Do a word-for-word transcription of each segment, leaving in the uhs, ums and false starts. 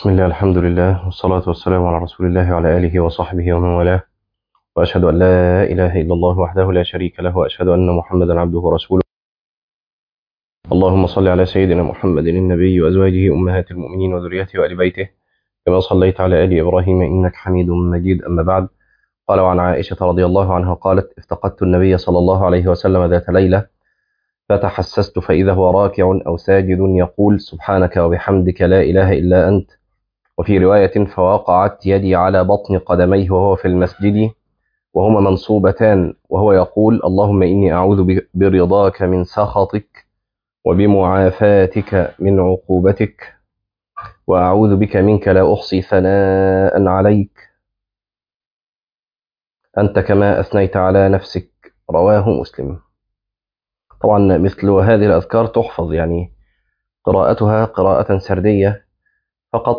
بسم الله، الحمد لله، والصلاة والسلام على رسول الله وعلى آله وصحبه ومن والاه، وأشهد أن لا إله إلا الله وحده لا شريك له، وأشهد أن محمدا عبده ورسوله. اللهم صل على سيدنا محمد النبي وأزواجه أمهات المؤمنين وذريته وآل بيته كما صليت على آل إبراهيم إنك حميد مجيد. أما بعد، قال: وعن عائشة رضي الله عنها قالت: افتقدت النبي صلى الله عليه وسلم ذات ليلة فتحسست فإذا هو راكع أو ساجد يقول: سبحانك وبحمدك لا إله إلا أنت. وفي رواية: فوقعت يدي على بطن قدميه وهو في المسجد وهما منصوبتان وهو يقول: اللهم إني أعوذ ب- برضاك من سخطك وبمعافاتك من عقوبتك وأعوذ بك منك لا أحصي ثناء عليك أنت كما أثنيت على نفسك. رواه مسلم. طبعا مثل هذه الأذكار تحفظ، يعني قراءتها قراءة سردية فقط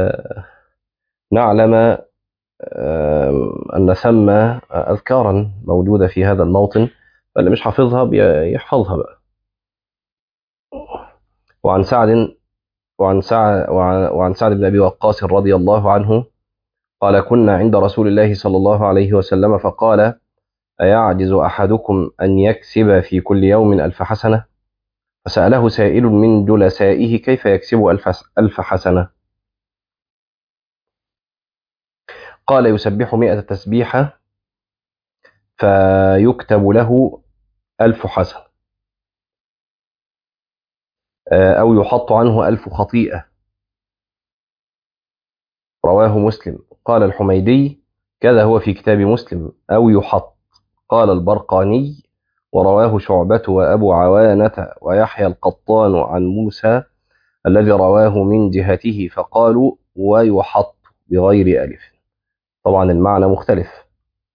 لنعلم آم، أن ثم أذكارا موجودة في هذا الموطن، فاللي مش حافظها بيحفظها بقى. وعن سعد وعن سعد وعن وعن سعد بن أبي وقاص رضي الله عنه قال: كنا عند رسول الله صلى الله عليه وسلم فقال: أيعجز أحدكم أن يكسب في كل يوم ألف حسنة؟ فسأله سائل من جلسائه: كيف يكسب ألف ألف حسنة؟ قال: يسبح مئة تسبيحة فيكتب له ألف حسنة، أو يحط عنه ألف خطيئة. رواه مسلم. قال الحميدي: كذا هو في كتاب مسلم. أو يحط. قال البرقاني: ورواه شعبة وأبو عوانة ويحيى القطان عن موسى الذي رواه من جهته، فقالوا: ويحط بغير ألف. طبعا المعنى مختلف،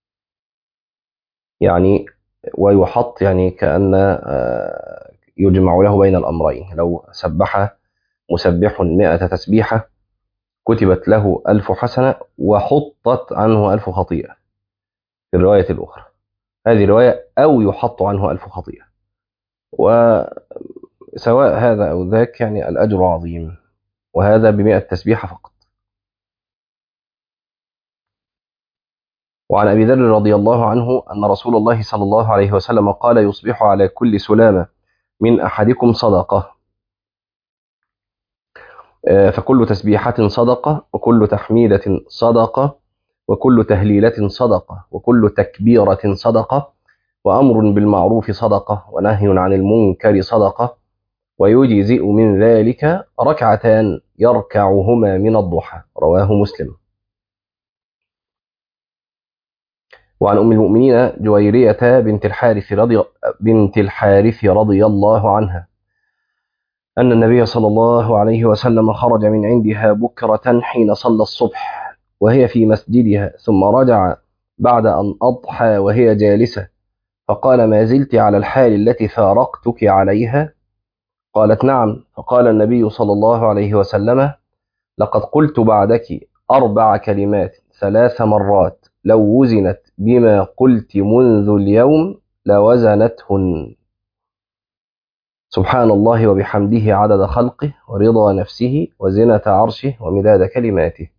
يعني ويحط يعني كأن آه، يجمع له بين الأمرين. لو سبح مسبح مئة تسبيحة كتبت له ألف حسنة وحطت عنه ألف خطيئة. في الرواية الأخرى هذه رواية: أو يحط عنه ألف خطيئة. وسواء هذا أو ذاك يعني الأجر عظيم، وهذا بمئة تسبيحة فقط. وعن أبي ذر رضي الله عنه أن رسول الله صلى الله عليه وسلم قال: يصبح على كل سلامة من أحدكم صدقة، آه، فكل تسبيحة صدقة، وكل تحميدة صدقة، وكل تهليلة صدقة، وكل تكبيرة صدقة، وأمر بالمعروف صدقة، ونهي عن المنكر صدقة، ويجزئ من ذلك ركعتان يركعهما من الضحى. رواه مسلم. وعن أم المؤمنين جويرية بنت الحارث رضي بنت الحارث رضي الله عنها أن النبي صلى الله عليه وسلم خرج من عندها بكرة حين صلى الصبح وهي في مسجدها، ثم رجع بعد أن أضحى وهي جالسة، فقال: ما زلت على الحال التي فارقتك عليها؟ قالت: نعم. فقال النبي صلى الله عليه وسلم: لقد قلت بعدك أربع كلمات ثلاث مرات لو وزنت بما قلت منذ اليوم لوزنتهن: سبحان الله وبحمده عدد خلقه ورضا نفسه وزنة عرشه ومداد كلماته.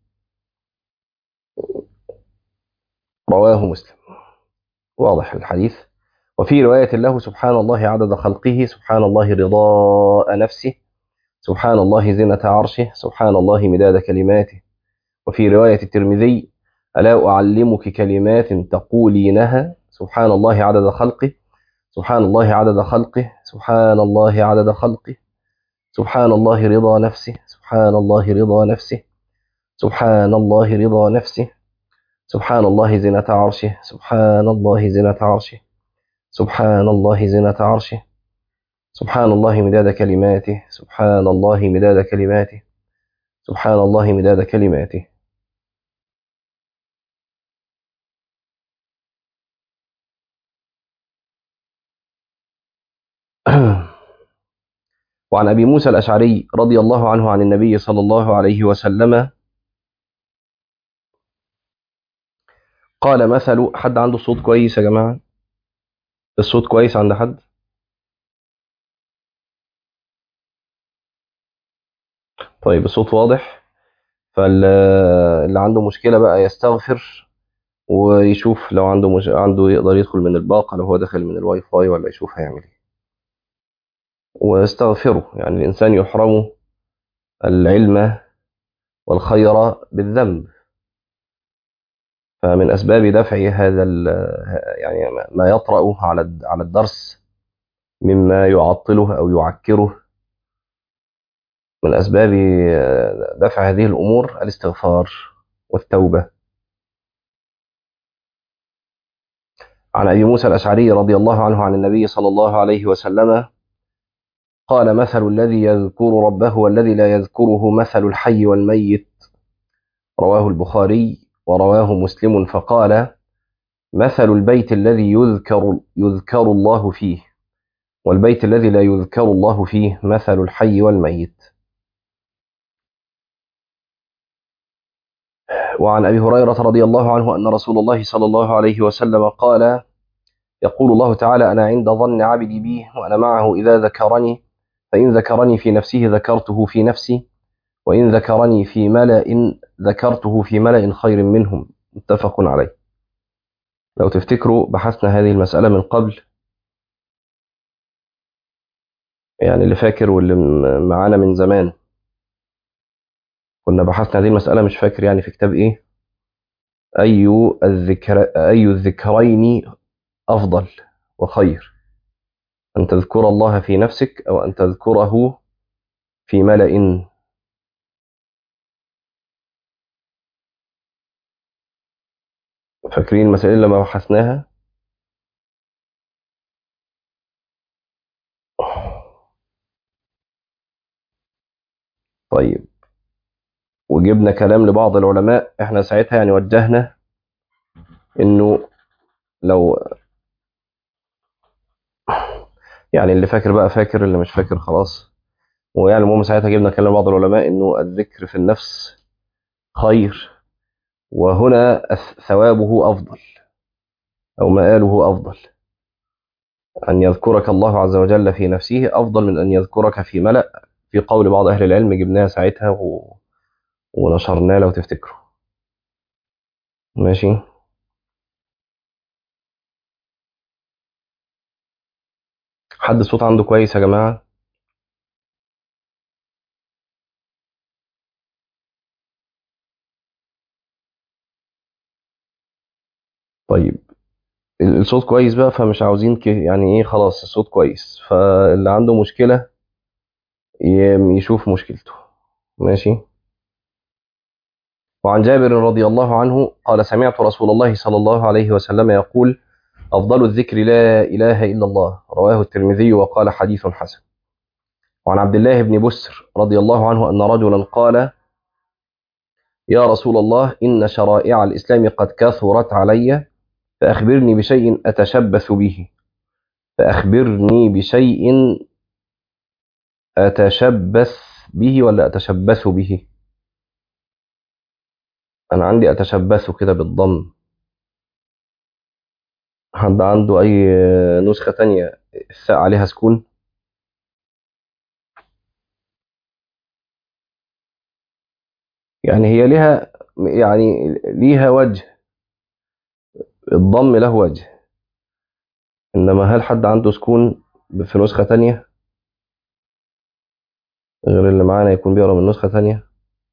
رواه مسلم. واضح الحديث. وفي رواية له: سبحان الله عدد خلقه، سبحان الله رضاء نفسه، سبحان الله زنة عرشه، سبحان الله مداد كلماته. وفي رواية الترمذي: ألا أعلمك كلمات تقولينها؟ سبحان الله عدد خلقه، سبحان الله عدد خلقه، سبحان الله عدد خلقه، سبحان الله رضا نفسه، سبحان الله رضا نفسه، سبحان الله رضا نفسه، سبحان الله زنة عرشه، سبحان الله زنة عرشه، سبحان الله زنة عرشه، سبحان الله مداد كلماته، سبحان الله مداد كلماته، سبحان الله مداد كلماته. وعن أبي موسى الأشعري رضي الله عنه عن النبي صلى الله عليه وسلم قال: مثل. حد عنده صوت كويس يا جماعة؟ الصوت كويس عند حد؟ طيب الصوت واضح. فاللي عنده مشكلة بقى يستغفر ويشوف لو عنده مش... عنده يقدر يدخل من الباقة لو هو داخل من الواي فاي، ولا يشوف هيعمل ايه. ويستغفره، يعني الإنسان يحرم العلم والخير بالذنب. فمن أسباب دفع هذا ال... يعني ما يطرأ على على الدرس مما يعطله أو يعكره، من أسباب دفع هذه الأمور الاستغفار والتوبة. عن أبي موسى الأشعري رضي الله عنه عن النبي صلى الله عليه وسلم قال: مثل الذي يذكر ربه والذي لا يذكره مثل الحي والميت. رواه البخاري ورواه مسلم. فقال: مثل البيت الذي يذكر يذكر الله فيه والبيت الذي لا يذكر الله فيه مثل الحي والميت. وعن أبي هريرة رضي الله عنه أن رسول الله صلى الله عليه وسلم قال: يقول الله تعالى: أنا عند ظن عبدي بي وأنا معه إذا ذكرني، فإن ذكرني في نفسه ذكرته في نفسي، وإن ذكرني في ملأ ذكرته في ملأ خير منهم. متفق عليه. لو تفتكروا بحثنا هذه المسألة من قبل، يعني اللي فاكر واللي معانا من زمان كنا بحثنا هذه المسألة، مش فاكر يعني في كتاب إيه. أي الذكر أي الذكرين أفضل وخير، أن تذكر الله في نفسك أو أن تذكره في ملأ؟ فاكرين المسائل اللي ما بحثناها؟ طيب، وجبنا كلام لبعض العلماء احنا ساعتها يعني وجهنا انه لو، يعني اللي فاكر بقى فاكر، اللي مش فاكر خلاص. ويعني المهم ساعتها جبنا كلام بعض العلماء انه الذكر في النفس خير، وهنا ثوابه افضل او مآله افضل. ان يذكرك الله عز وجل في نفسه افضل من ان يذكرك في ملأ، في قول بعض اهل العلم جبناها ساعتها و... ونشرناه لو تفتكروا. ماشي. حد الصوت عنده كويس يا جماعة؟ طيب، الصوت كويس بقى، فمش عاوزين ك... يعني ايه، خلاص الصوت كويس، فاللي عنده مشكلة ي- يشوف مشكلته. ماشي. وعن جابر رضي الله عنه قال: سمعت رسول الله صلى الله عليه وسلم يقول: أفضل الذكر لا إله إلا الله. رواه الترمذي وقال: حديث حسن. وعن عبد الله بن بسر رضي الله عنه أن رجلا قال: يا رسول الله، إن شرائع الإسلام قد كثرت علي، فأخبرني بشيء أتشبث به. فأخبرني بشيء أتشبث به ولا أتشبث به؟ أنا عندي أتشبث كده بالضم. حد عنده أي نسخة تانية الثاء عليها سكون؟ يعني هي لها، يعني ليها وجه، الضم له وجه، إنما هل حد عنده سكون في نسخة تانية غير اللي معانا يكون بيقرأ من نسخة تانية؟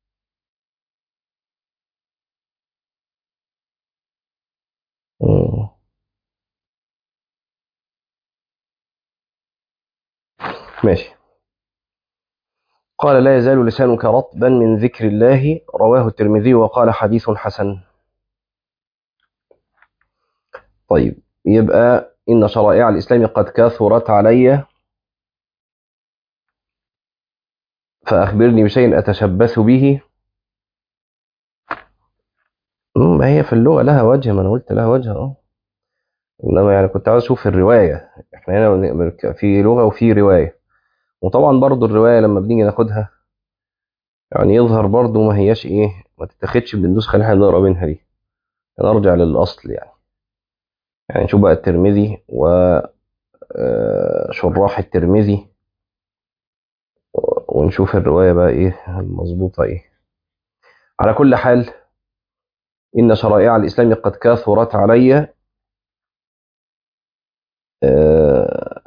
مم. ماشي. قال: لا يزال لسانك رطبا من ذكر الله. رواه الترمذي وقال: حديث حسن. طيب، يبقى إن شرائع الإسلام قد كثرت علي، فأخبرني بشيء أتشبث به. مم، ما هي في اللغة لها وجه، ما أنا قلت لها وجه أهو. إنما يعني كنت عاوز أشوف الرواية. إحنا هنا بن- في لغة وفي رواية، وطبعا برضو الرواية لما بنيجي ناخدها يعني يظهر برضو ما هياش إيه، ما تتاخدش بالنسخة اللي إحنا بنقرا منها دي، نرجع للأصل يعني. يعني نشوف بقى الترمذي وشراح الترمذي ونشوف الرواية بقى إيه المظبوطة إيه. على كل حال، إن شرائع الإسلام قد كثرت علي. آه،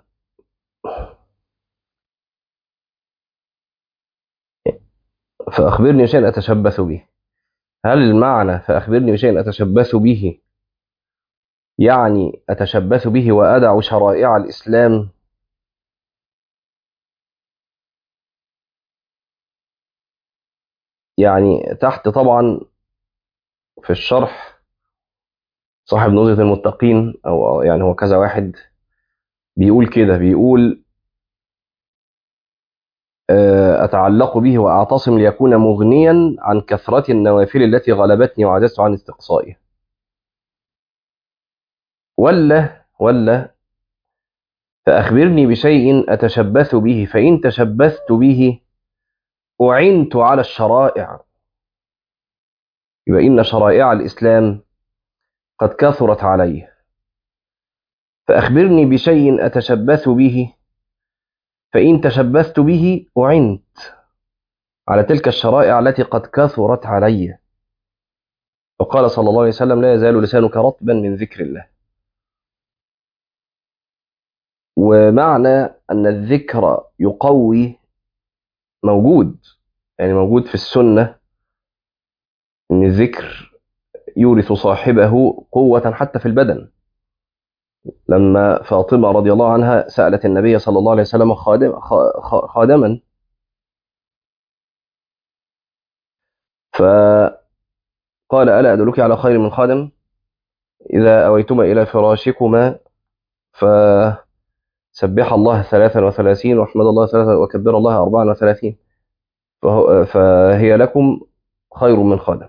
فأخبرني بشيء أتشبث به. هل المعنى فأخبرني بشيء أتشبث به يعني أتشبث به وأدع شرائع الإسلام؟ يعني تحت طبعا في الشرح صاحب نزهة المتقين، أو يعني هو كذا واحد بيقول كده، بيقول آه، أتعلق به وأعتصم ليكون مغنيا عن كثرة النوافل التي غلبتني وعجزت عن استقصائها. ولا ولا فأخبرني بشيء أتشبث به، فإن تشبثت به أعنت على الشرائع. يبقى إن شرائع الإسلام قد كثرت علي، فأخبرني بشيء أتشبث به، فإن تشبثت به أعنت على تلك الشرائع التي قد كثرت علي. وقال صلى الله عليه وسلم: لا يزال لسانك رطبا من ذكر الله. ومعنى أن الذكر يقوي موجود، يعني موجود في السنة، أن الذكر يورث صاحبه قوة حتى في البدن. لما فاطمة رضي الله عنها سألت النبي صلى الله عليه وسلم خادم خادما، فقال: ألا أدلك على خير من خادم؟ إذا أويتما إلى فراشكما فسبح الله ثلاثا وثلاثين واحمد الله ثلاثا وكبر الله أربعا وثلاثين، فهو فهي لكم خير من خادم.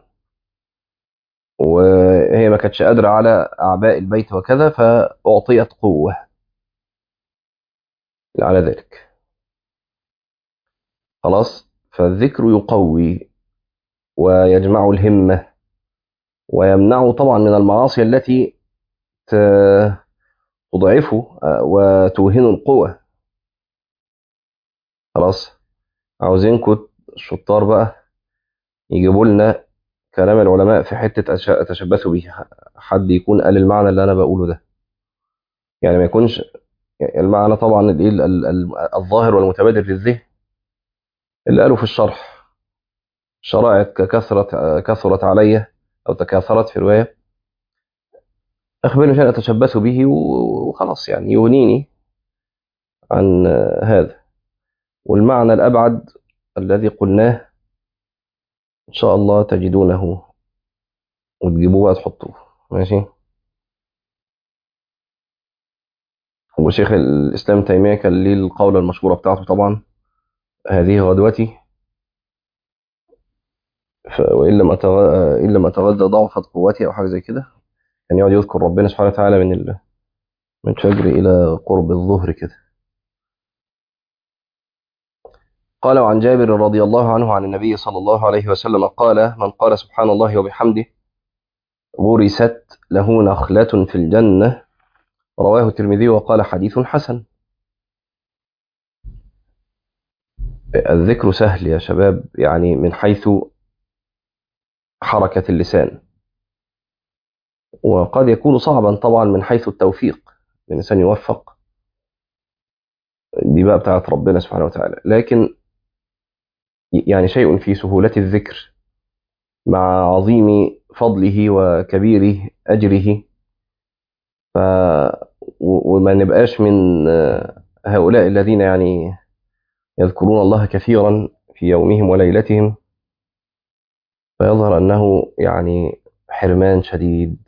وهي ما كانتش قادرة على أعباء البيت وكذا، فأعطيت قوة على ذلك. خلاص، فالذكر يقوي ويجمع الهمة، ويمنعه طبعا من المعاصي التي ت- تضعفه آه، وتوهن القوة. خلاص، عاوزينكم الشطار بقى يجيبوا لنا كلام العلماء في حتة أش- أتشبثوا به. حد يكون قال المعنى اللي أنا بقوله ده، يعني ما يكونش يعني المعنى طبعا الإيه ال- ال- ال- الظاهر والمتبادر للذهن اللي قالوا في الشرح: شرائع كثرت كثرت علي، أو تكاثرت في رواية. أخبرني شيئا أتشبث به وخلاص، يعني يغنيني عن هذا. والمعنى الأبعد الذي قلناه إن شاء الله تجدونه وتجيبوه بقى تحطوه. ماشي. وشيخ الإسلام تيمية كان ليه القولة المشهورة بتاعته طبعا: هذه غدوتي، ف- وإن لم أتغ... إن لم أتغذى ضعفت قوتي، أو حاجة زي كده. كان يقعد يذكر ربنا سبحانه وتعالى من ال... من الفجر إلى قرب الظهر كده. قال: وعن جابر رضي الله عنه عن النبي صلى الله عليه وسلم قال: من قال سبحان الله وبحمده غرست له نخلة في الجنة. رواه الترمذي وقال: حديث حسن. الذكر سهل يا شباب، يعني من حيث حركة اللسان، وقد يكون صعبا طبعا من حيث التوفيق، الإنسان يوفق، دي بقى بتاعت ربنا سبحانه وتعالى. لكن يعني شيء في سهولة الذكر مع عظيم فضله وكبير أجره. ف و- وما نبقاش من آه، هؤلاء الذين يعني يذكرون الله كثيرا في يومهم وليلتهم، فيظهر أنه يعني حرمان شديد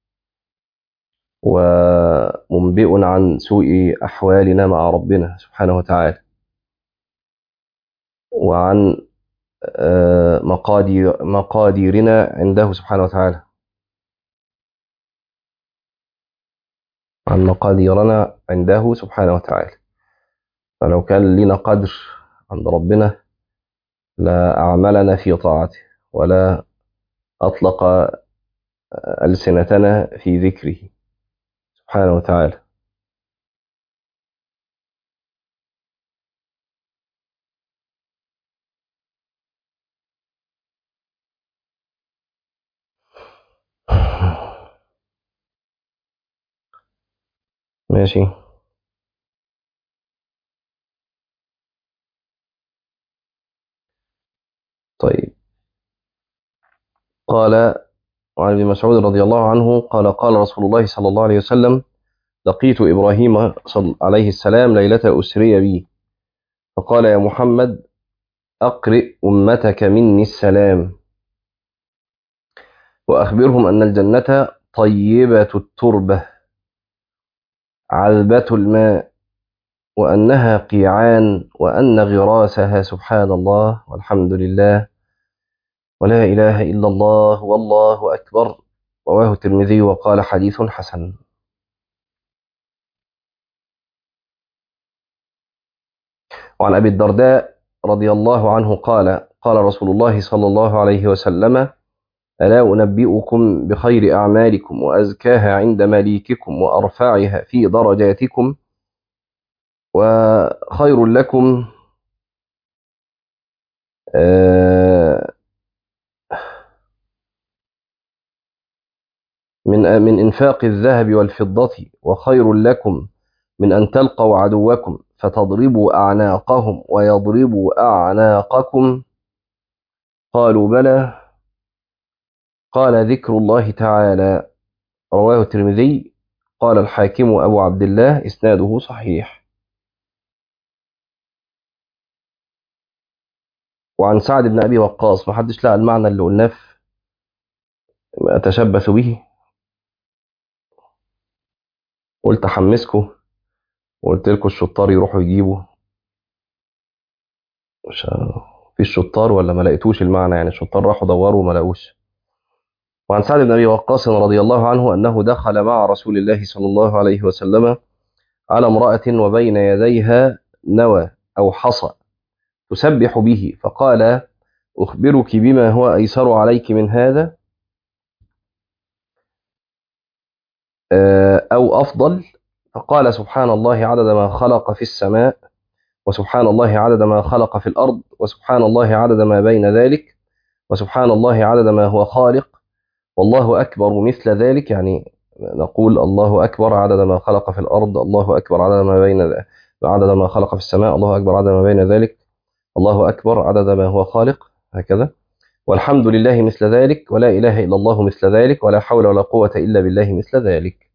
ومنبئ عن سوء أحوالنا مع ربنا سبحانه وتعالى، وعن آه، مقادير مقاديرنا عنده سبحانه وتعالى، عن مقاديرنا عنده سبحانه وتعالى. فلو كان لنا قدر عند ربنا لا أعملنا في طاعته، ولا أطلق ألسنتنا في ذكره سبحانه وتعالى. ماشي. طيب. قال وعن ابن مسعود رضي الله عنه قال قال رسول الله صلى الله عليه وسلم: لقيت إبراهيم صل عليه السلام ليلة أسري بي، فقال: يا محمد، أقرئ أمتك مني السلام، وأخبرهم أن الجنة طيبة التربة عذبة الماء، وأنها قيعان، وأن غراسها سبحان الله والحمد لله ولا إله إلا الله والله أكبر. رواه الترمذي وقال حديث حسن. وعن أبي الدرداء رضي الله عنه قال قال رسول الله صلى الله عليه وسلم: ألا أنبئكم بخير أعمالكم وأزكاها عند مليككم وأرفعها في درجاتكم وخير لكم آه، من من إنفاق الذهب والفضة، وخير لكم من أن تلقوا عدوكم فتضربوا أعناقهم ويضربوا أعناقكم؟ قالوا: بلى. قال: ذكر الله تعالى. رواه الترمذي. قال الحاكم أبو عبد الله إسناده صحيح. وعن سعد بن أبي وقاص، ما حدش لقى المعنى اللي قلناه في أتشبث به. قلت أحمسكم وقلت لكم الشطار يروحوا يجيبوا. مش في الشطار ولا ما لقيتوش المعنى؟ يعني الشطار راحوا دوروا وما لقوش. وعن سعد بن أبي وقاص رضي الله عنه أنه دخل مع رسول الله صلى الله عليه وسلم على امرأة وبين يديها نوى أو حصى تسبح به، فقال: أخبرك بما هو أيسر عليك من هذا أو أفضل؟ فقال: سبحان الله عدد ما خلق في السماء، وسبحان الله عدد ما خلق في الأرض، وسبحان الله عدد ما بين ذلك، وسبحان الله عدد ما هو خالق، والله أكبر مثل ذلك. يعني نقول الله أكبر عدد ما خلق في الأرض، الله أكبر عدد ما بين ذلك، عدد ما خلق في السماء، الله أكبر عدد ما بين ذلك، الله أكبر عدد ما هو خالق، هكذا. والحمد لله مثل ذلك، ولا إله إلا الله مثل ذلك، ولا حول ولا قوة إلا بالله مثل ذلك.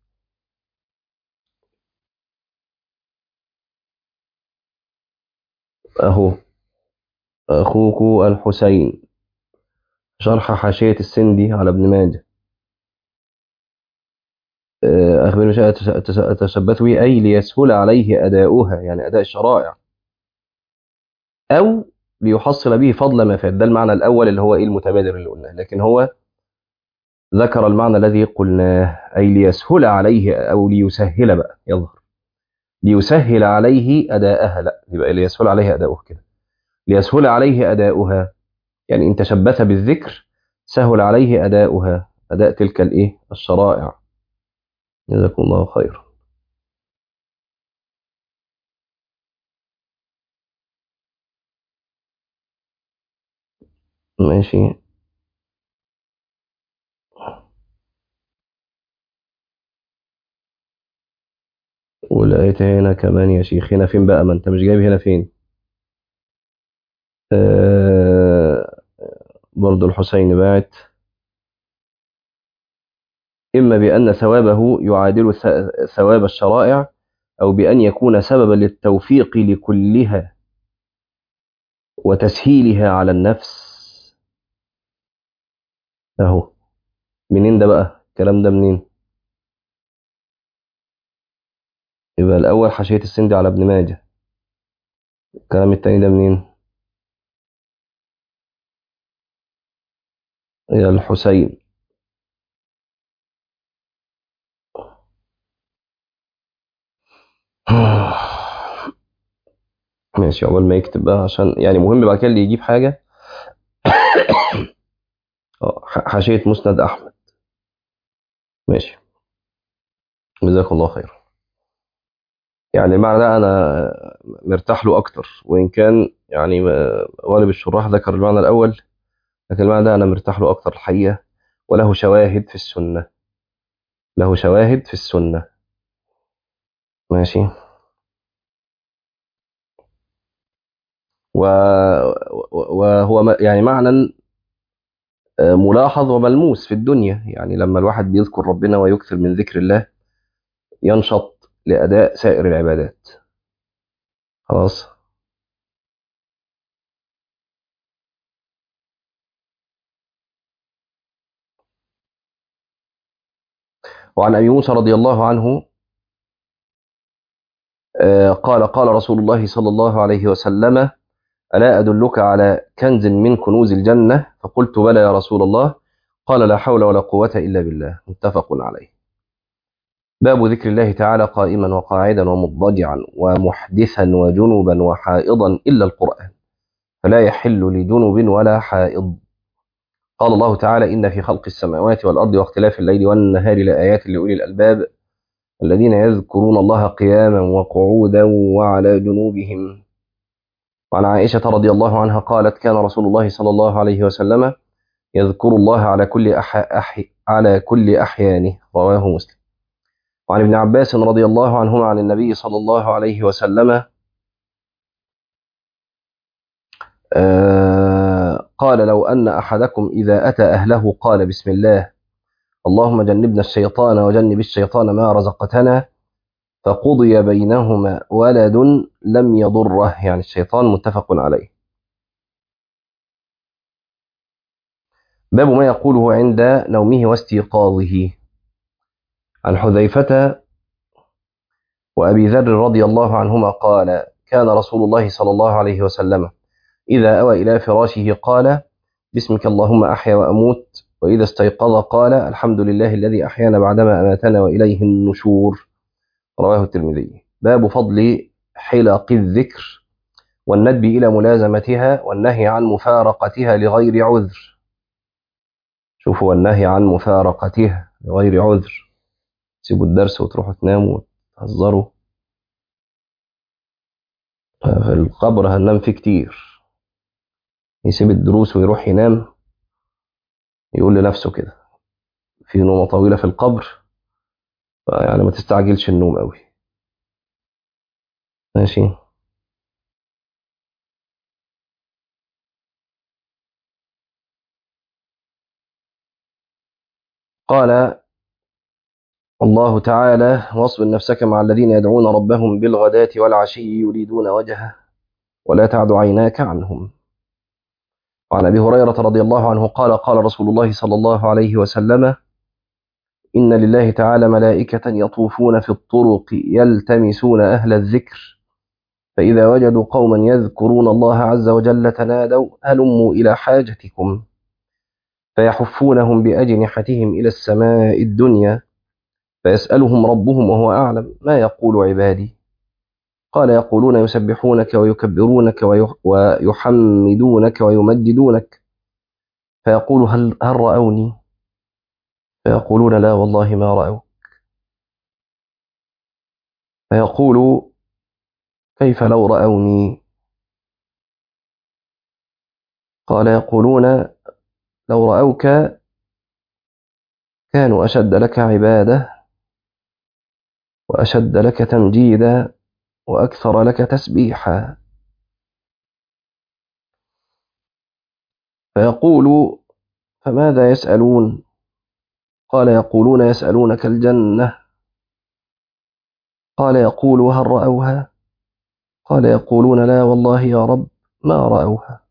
أهو أخوك الحسين، شرح حاشية السندي على ابن ماجه. آه، أخبر بشيء أتشبث به، أي ليسهل عليه أداؤها، يعني أداء الشرائع، أو ليحصل به فضل ما فات. ده المعنى الأول اللي هو إيه المتبادر اللي قلناه، لكن هو ذكر المعنى الذي قلناه، أي ليسهل عليه أو ليسهل بقى يظهر ليسهل عليه أداءها، لا يبقى ليسهل عليه أداؤها كده، ليسهل عليه أداؤها، يعني إن تشبث بالذكر سهل عليه أداؤها، أداء تلك الإيه الشرائع. جزاكم الله خير. ماشي. ولقيت هنا كمان يا شيخ، هنا فين بقى؟ ما انت مش جايب هنا فين. آه برضو الحسين باعت: إما بأن ثوابه يعادل ث- ثواب الشرائع، أو بأن يكون سببا للتوفيق لكلها وتسهيلها على النفس. أهو منين ده بقى؟ الكلام ده منين؟ يبقى الأول حاشية السندي على ابن ماجه، الكلام التاني ده منين؟ يا الحسين. ماشي، عقبال ما يكتب بقى، عشان يعني مهم بعد كده اللي يجيب حاجة. آه، ح- حاشية مسند أحمد. ماشي، جزاك الله خير. يعني المعنى ده أنا مرتاح له أكتر، وإن كان يعني ما- غالب الشراح ذكر المعنى الأول، لكن المعنى ده أنا مرتاح له أكتر الحقيقة، وله شواهد في السنة، له شواهد في السنة. ماشي. و- وهو م- يعني معنى آه، ملاحظ وملموس في الدنيا، يعني لما الواحد بيذكر ربنا ويكثر من ذكر الله ينشط لأداء سائر العبادات. خلاص. وعن أبي موسى رضي الله عنه آه، قال قال رسول الله صلى الله عليه وسلم: ألا أدلك على كنز من كنوز الجنة؟ فقلت: بلى يا رسول الله. قال: لا حول ولا قوة إلا بالله. متفق عليه. باب ذكر الله تعالى قائما وقاعدا ومضطجعا ومحدثا وجنبا وحائضا إلا القرآن، فلا يحل لجنب ولا حائض. قال الله تعالى: إن في خلق السماوات والأرض واختلاف الليل والنهار لآيات لأولي الألباب الذين يذكرون الله قياما وقعودا وعلى جنوبهم. وعن عائشة رضي الله عنها قالت: كان رسول الله صلى الله عليه وسلم يذكر الله على كل أح... أح... على كل أحيانه. رواه مسلم. وعن ابن عباس رضي الله عنهما عن النبي صلى الله عليه وسلم آه قال: لو أن أحدكم إذا أتى أهله قال: بسم الله، اللهم جنبنا الشيطان وجنب الشيطان ما رزقتنا، فقضي بينهما ولد لم يضره، يعني الشيطان. متفق عليه. باب ما يقوله عند نومه واستيقاظه. عن حذيفة وأبي ذر رضي الله عنهما قال: كان رسول الله صلى الله عليه وسلم إذا أوى إلى فراشه قال: باسمك اللهم أحيا وأموت، وإذا استيقظ قال: الحمد لله الذي أحيانا بعدما أماتنا وإليه النشور. رواه الترمذي. باب فضل حلق الذكر والندب إلى ملازمتها والنهي عن مفارقتها لغير عذر. شوفوا، والنهي عن مفارقتها لغير عذر. سيبوا الدرس وتروحوا تناموا وتهزروا، في القبر هننام فيه كتير. يسيب الدروس ويروح ينام، يقول لنفسه كده في نومة طويلة في القبر، يعني ما تستعجلش النوم قوي. ماشي. قال الله تعالى: واصبر نفسك مع الذين يدعون ربهم بالغداة والعشي يريدون وجهه ولا تعد عيناك عنهم. وعن أبي هريرة رضي الله عنه قال: قال رسول الله صلى الله عليه وسلم: إن لله تعالى ملائكة يطوفون في الطرق يلتمسون أهل الذكر، فإذا وجدوا قوما يذكرون الله عز وجل تنادوا: هلموا إلى حاجتكم، فيحفونهم بأجنحتهم إلى السماء الدنيا، فيسألهم ربهم وهو أعلم: ما يقول عبادي؟ قال: يقولون يسبحونك ويكبرونك ويحمدونك ويمجدونك. فيقول: هل, هل رأوني؟ فيقولون: لا والله ما رأوا. فيقول: كيف لو رأوني؟ قال: يقولون لو رأوك كانوا أشد لك عبادة وأشد لك تمجيدا وأكثر لك تسبيحا. فيقول: فماذا يسألون؟ قال: يقولون يسألونك الجنة. قال: يقول: هل رأوها؟ قال: يقولون: لا والله يا رب ما رأوها.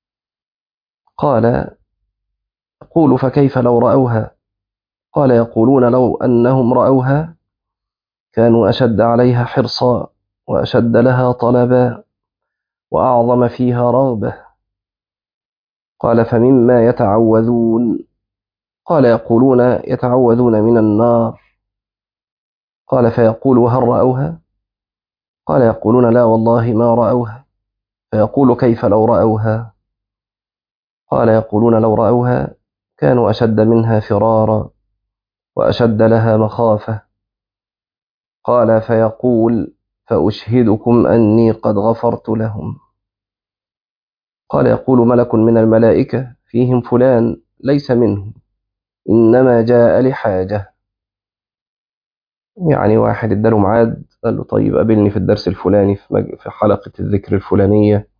قال: يقول: فكيف لو رأوها؟ قال: يقولون لو أنهم رأوها كانوا أشد عليها حرصا وأشد لها طلبا وأعظم فيها رغبة. قال: فمما يتعوذون؟ قال: يقولون يتعوذون من النار. قال: فيقول: هل رأوها؟ قال: يقولون: لا والله ما رأوها. فيقول: كيف لو رأوها؟ قال: يقولون لو رأوها كانوا أشد منها فرارا وأشد لها مخافة. قال: فيقول: فأشهدكم أني قد غفرت لهم. قال: يقول ملك من الملائكة: فيهم فلان ليس منهم، إنما جاء لحاجة. يعني واحد اداله ميعاد قال له طيب قابلني في الدرس الفلاني في, مج... في حلقة الذكر الفلانية.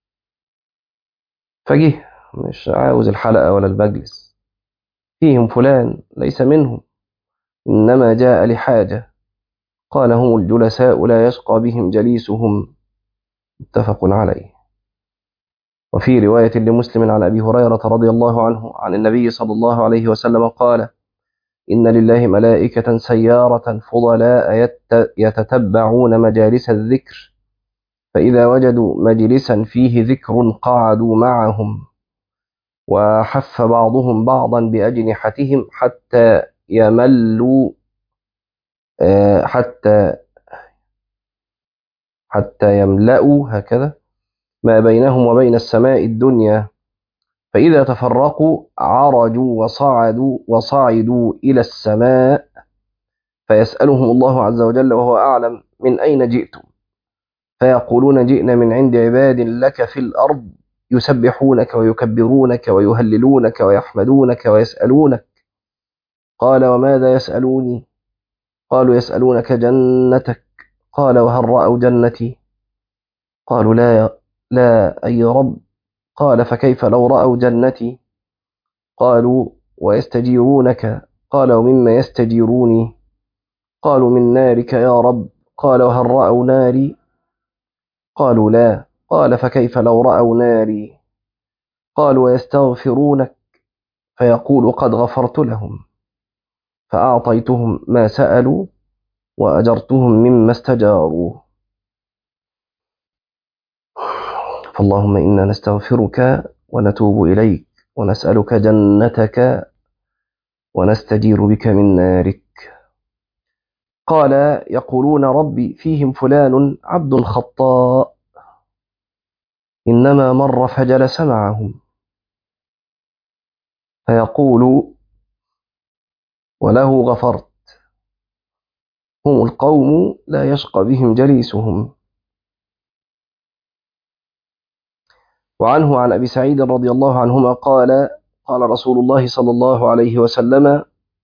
فجه مش عاوز الحلقة ولا المجلس، فيهم فلان ليس منهم، إنما جاء لحاجة. قال هم الجلساء لا يشقى بهم جليسهم، متفق عليه. وفي رواية لمسلم عن أبي هريرة رضي الله عنه عن النبي صلى الله عليه وسلم قال: إن لله ملائكة سيارة فضلاء يت- يتتبعون مجالس الذكر، فإذا وجدوا مجلسا فيه ذكر قعدوا معهم، وحف بعضهم بعضا بأجنحتهم حتى يملوا آه، حتى حتى يملأوا هكذا ما بينهم وبين السماء الدنيا، فإذا تفرقوا عرجوا وصعدوا وصعدوا إلى السماء، فيسألهم الله عز وجل وهو أعلم من أين جئتم، فيقولون جئنا من عند عباد لك في الأرض يسبحونك ويكبرونك ويهللونك ويحمدونك ويسألونك. قال وماذا يسألوني؟ قالوا يسألونك جنتك. قال وهل رأوا جنتي؟ قالوا لا يا لا أي رب. قال فكيف لو رأوا جنتي؟ قالوا ويستجيرونك. قال ومما يستجيروني؟ قالوا من نارك يا رب. قال وهل رأوا ناري؟ قالوا لا. قال فكيف لو رأوا ناري؟ قالوا ويستغفرونك، فيقول قد غفرت لهم، فأعطيتهم ما سألوا وأجرتهم مما استجاروا. فاللهم إنا نستغفرك ونتوب إليك ونسألك جنتك ونستجير بك من نارك. قال يقولون ربي فيهم فلان عبد خطاء إنما مر فجلس معهم، فيقول وله غفرت، هم القوم لا يشقى بهم جليسهم. وعنه عن أبي سعيد رضي الله عنهما قال قال رسول الله صلى الله عليه وسلم: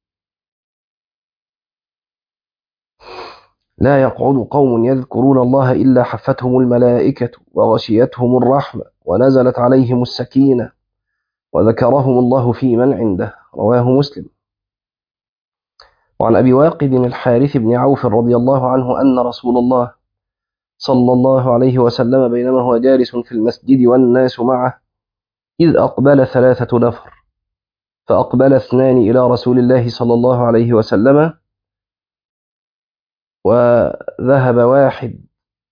لا يقعد قوم يذكرون الله إلا حفتهم الملائكة وغشيتهم الرحمة ونزلت عليهم السكينة وذكرهم الله في من عنده. رواه مسلم. وعن أبي واقد الحارث بن عوف رضي الله عنه أن رسول الله صلى الله عليه وسلم بينما هو جالس في المسجد والناس معه إذ أقبل ثلاثة نفر، فأقبل اثنان إلى رسول الله صلى الله عليه وسلم، وذهب واحد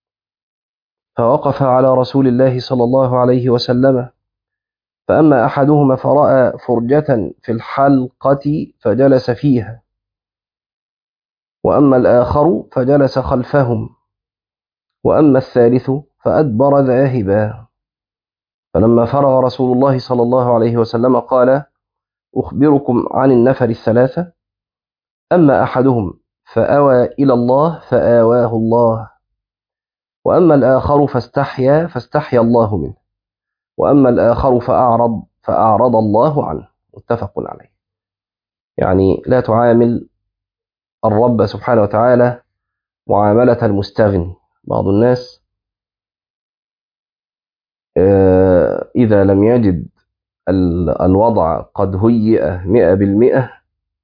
فوقف على رسول الله صلى الله عليه وسلم، فأما أحدهما فرأى فرجة في الحلقة فجلس فيها، وأما الآخر فجلس خلفهم، وأما الثالث فأدبر ذاهبا. فلما فرغ رسول الله صلى الله عليه وسلم قال: أخبركم عن النفر الثلاثة، أما أحدهم فأوى إلى الله فآواه الله، وأما الآخر فاستحيا فاستحيا الله منه، وأما الآخر فأعرض فأعرض الله عنه. متفق عليه. يعني لا تعامل الرب سبحانه وتعالى معاملة المستغني. بعض الناس إذا لم يجد الوضع قد هيئ مئة بالمئة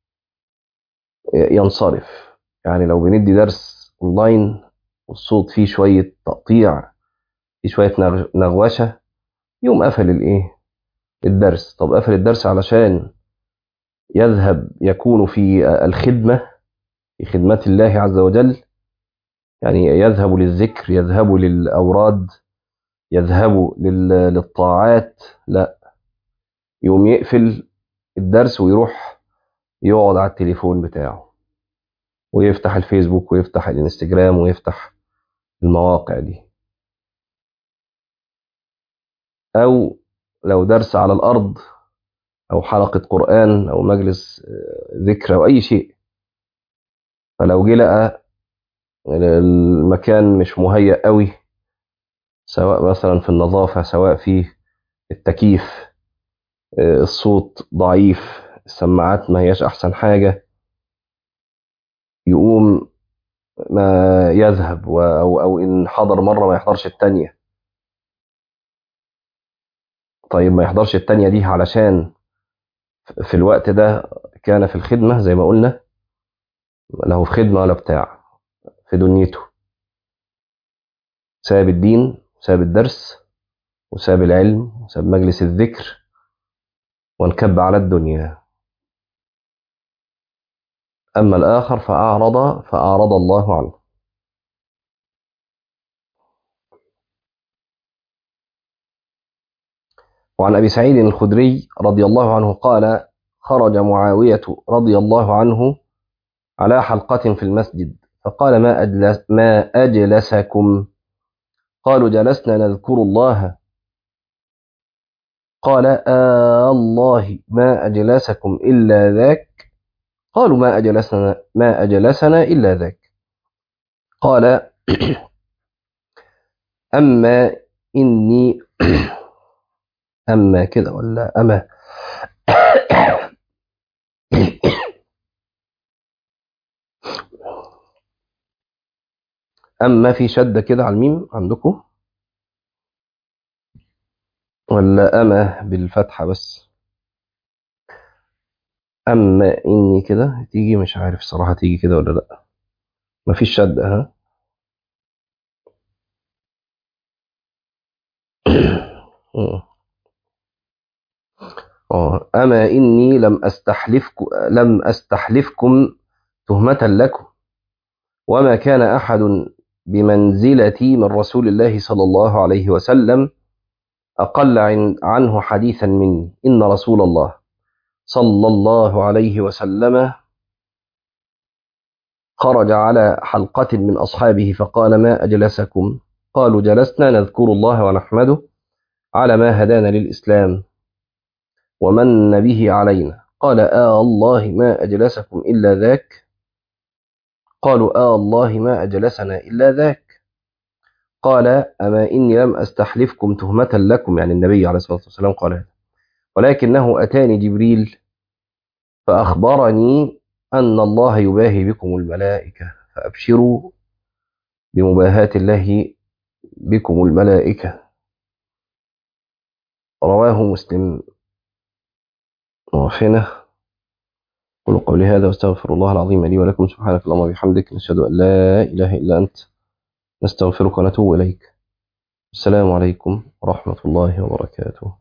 ينصرف. يعني لو بندي درس أونلاين والصوت فيه شوية تقطيع، فيه شوية نغوشة، يوم قفل الإيه الدرس. طب قفل الدرس علشان يذهب يكون في الخدمة، في خدمة الله عز وجل، يعني يذهب للذكر، يذهب للأوراد، يذهب للطاعات، لا، يوم يقفل الدرس ويروح يقعد على التليفون بتاعه ويفتح الفيسبوك ويفتح الانستجرام ويفتح المواقع دي. أو لو درس على الأرض أو حلقة قرآن أو مجلس ذكر أو أي شيء، فلو جه لقى المكان مش مهيأ قوي، سواء مثلا في النظافة، سواء في التكييف، الصوت ضعيف، السماعات ما هياش أحسن حاجة، يقوم ما يذهب و- أو, أو إن حضر مرة ما يحضرش التانية. طيب ما يحضرش التانية دي علشان في الوقت ده كان في الخدمة زي ما قلنا، له في خدمة ولا بتاع في دنيته، ساب الدين وساب الدرس وساب العلم وساب مجلس الذكر وانكب على الدنيا. أما الآخر فأعرض فأعرض الله عنه. وعن أبي سعيد الخدري رضي الله عنه قال: خرج معاوية رضي الله عنه على حلقة في المسجد فقال: ما أجلس ما أجلسكم؟ قالوا: جلسنا نذكر الله. قال: آه الله ما أجلسكم إلا ذاك. قالوا: ما أجلسنا ما أجلسنا إلا ذاك. قال: أما إني أما كده ولا أما أما في شدة كده على الميم عندكم ولا أما بالفتحة بس؟ أما إني كده تيجي، مش عارف صراحة تيجي كده ولا لأ. مفيش شدة ها. اه أما إني لم أستحلفكم لم أستحلفكم تهمة لكم، وما كان أحد بمنزلتي من رسول الله صلى الله عليه وسلم أقل عن عنه حديثا مني. إن رسول الله صلى الله عليه وسلم خرج على حلقة من أصحابه فقال: ما أجلسكم؟ قالوا: جلسنا نذكر الله ونحمده على ما هدانا للإسلام ومن به علينا. قال: آه الله ما أجلسكم إلا ذاك. قالوا: آه الله ما أجلسنا إلا ذاك. قال: أما إني لم أستحلفكم تهمة لكم، يعني النبي عليه الصلاة والسلام قال هذا، ولكنه أتاني جبريل فأخبرني أن الله يباهي بكم الملائكة، فأبشروا بمباهاة الله بكم الملائكة. رواه مسلم. وفينا قل قولي هذا واستغفر الله العظيم لي ولكم. سبحانك اللهم وبحمدك، نشهد أن لا إله إلا أنت، نستغفرك ونتوب إليك. السلام عليكم ورحمة الله وبركاته.